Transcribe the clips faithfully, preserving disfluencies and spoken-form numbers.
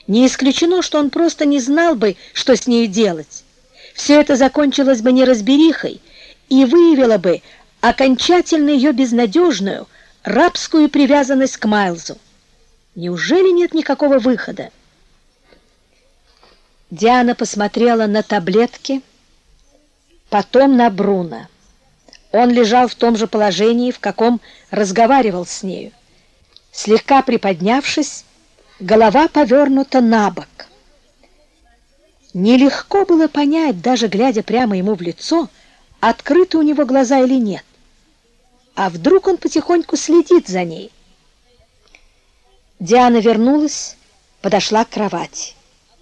Не исключено, что он просто не знал бы, что с ней делать. Все это закончилось бы неразберихой и выявило бы окончательно ее безнадежную рабскую привязанность к Майлзу. Неужели нет никакого выхода? Диана посмотрела на таблетки, потом на Бруно. Он лежал в том же положении, в каком разговаривал с нею. Слегка приподнявшись, голова повернута на бок. Нелегко было понять, даже глядя прямо ему в лицо, открыты у него глаза или нет. А вдруг он потихоньку следит за ней? Диана вернулась, подошла к кровати.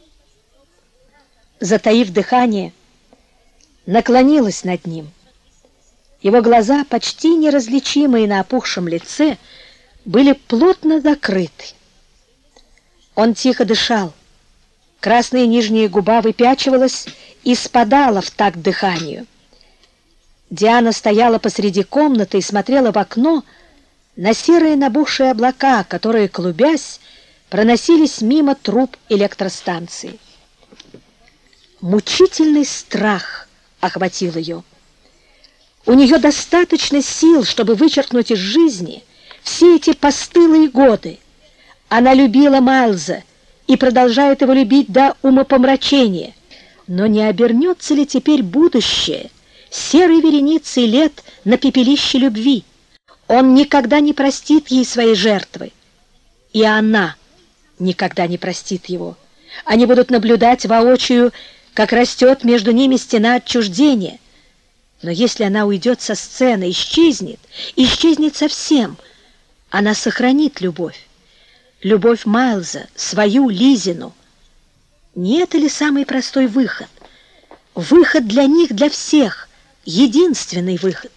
Затаив дыхание, наклонилась над ним. Его глаза, почти неразличимые на опухшем лице, были плотно закрыты. Он тихо дышал. Красная нижняя губа выпячивалась и спадала в такт дыханию. Диана стояла посреди комнаты и смотрела в окно на серые набухшие облака, которые, клубясь, проносились мимо труб электростанции. Мучительный страх охватил ее. У нее достаточно сил, чтобы вычеркнуть из жизни все эти постылые годы. Она любила Майлза и продолжает его любить до умопомрачения. Но не обернется ли теперь будущее серой вереницей лет на пепелище любви? Он никогда не простит ей своей жертвы, и она никогда не простит его. Они будут наблюдать воочию, как растет между ними стена отчуждения. Но если она уйдет со сцены, исчезнет, исчезнет совсем, она сохранит любовь. Любовь Майлза, свою Лизину. Не это ли самый простой выход? Выход для них, для всех. Единственный выход.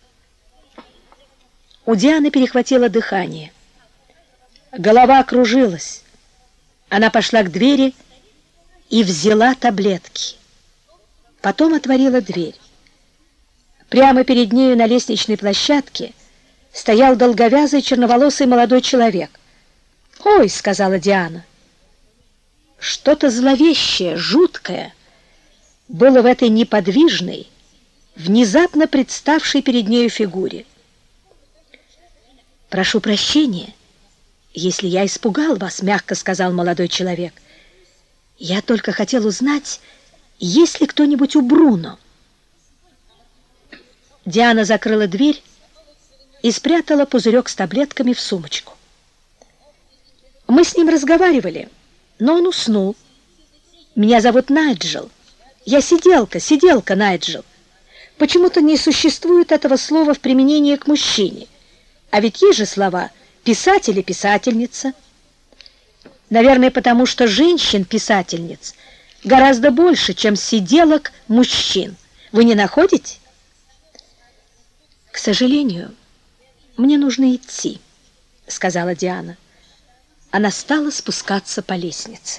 У Дианы перехватило дыхание. Голова кружилась. Она пошла к двери и взяла таблетки. Потом отворила дверь. Прямо перед нею на лестничной площадке стоял долговязый черноволосый молодой человек. «Ой», — сказала Диана. Что-то зловещее, жуткое было в этой неподвижной, внезапно представшей перед нею фигуре. «Прошу прощения, если я испугал вас», — мягко сказал молодой человек. «Я только хотел узнать, есть ли кто-нибудь у Бруно». Диана закрыла дверь и спрятала пузырек с таблетками в сумочку. Мы с ним разговаривали, но он уснул. Меня зовут Найджел. Я сиделка, сиделка Найджел. Почему-то не существует этого слова в применении к мужчине. А ведь есть же слова «писатель» и «писательница». Наверное, потому что женщин-писательниц гораздо больше, чем сиделок мужчин. Вы не находите? «К сожалению, мне нужно идти», — сказала Диана. Она стала спускаться по лестнице.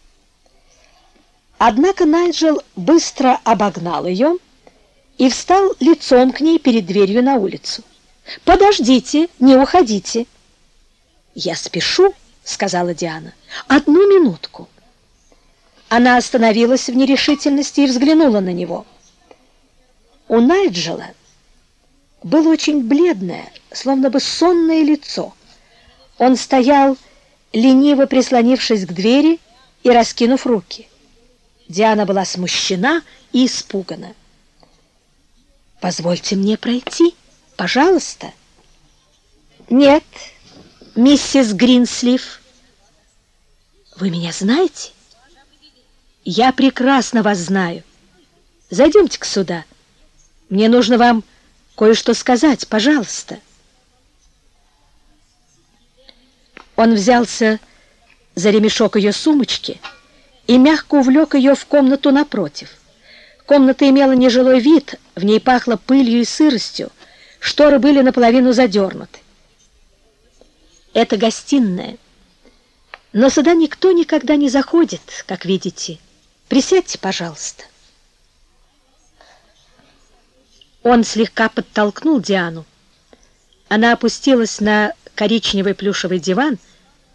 Однако Найджел быстро обогнал ее и встал лицом к ней перед дверью на улицу. «Подождите, не уходите». «Я спешу», — сказала Диана. «Одну минутку». Она остановилась в нерешительности и взглянула на него. У Найджела было очень бледное, словно бы сонное лицо. Он стоял, лениво прислонившись к двери и раскинув руки. Диана была смущена и испугана. «Позвольте мне пройти, пожалуйста». «Нет, миссис Гринслив». «Вы меня знаете?» «Я прекрасно вас знаю. Зайдемте-ка сюда. Мне нужно вам кое-что сказать, пожалуйста». Он взялся за ремешок ее сумочки и мягко увлек ее в комнату напротив. Комната имела нежилой вид, в ней пахло пылью и сыростью, шторы были наполовину задернуты. Это гостиная, но сюда никто никогда не заходит, как видите. Присядьте, пожалуйста. Он слегка подтолкнул Диану. Она опустилась на коричневый плюшевый диван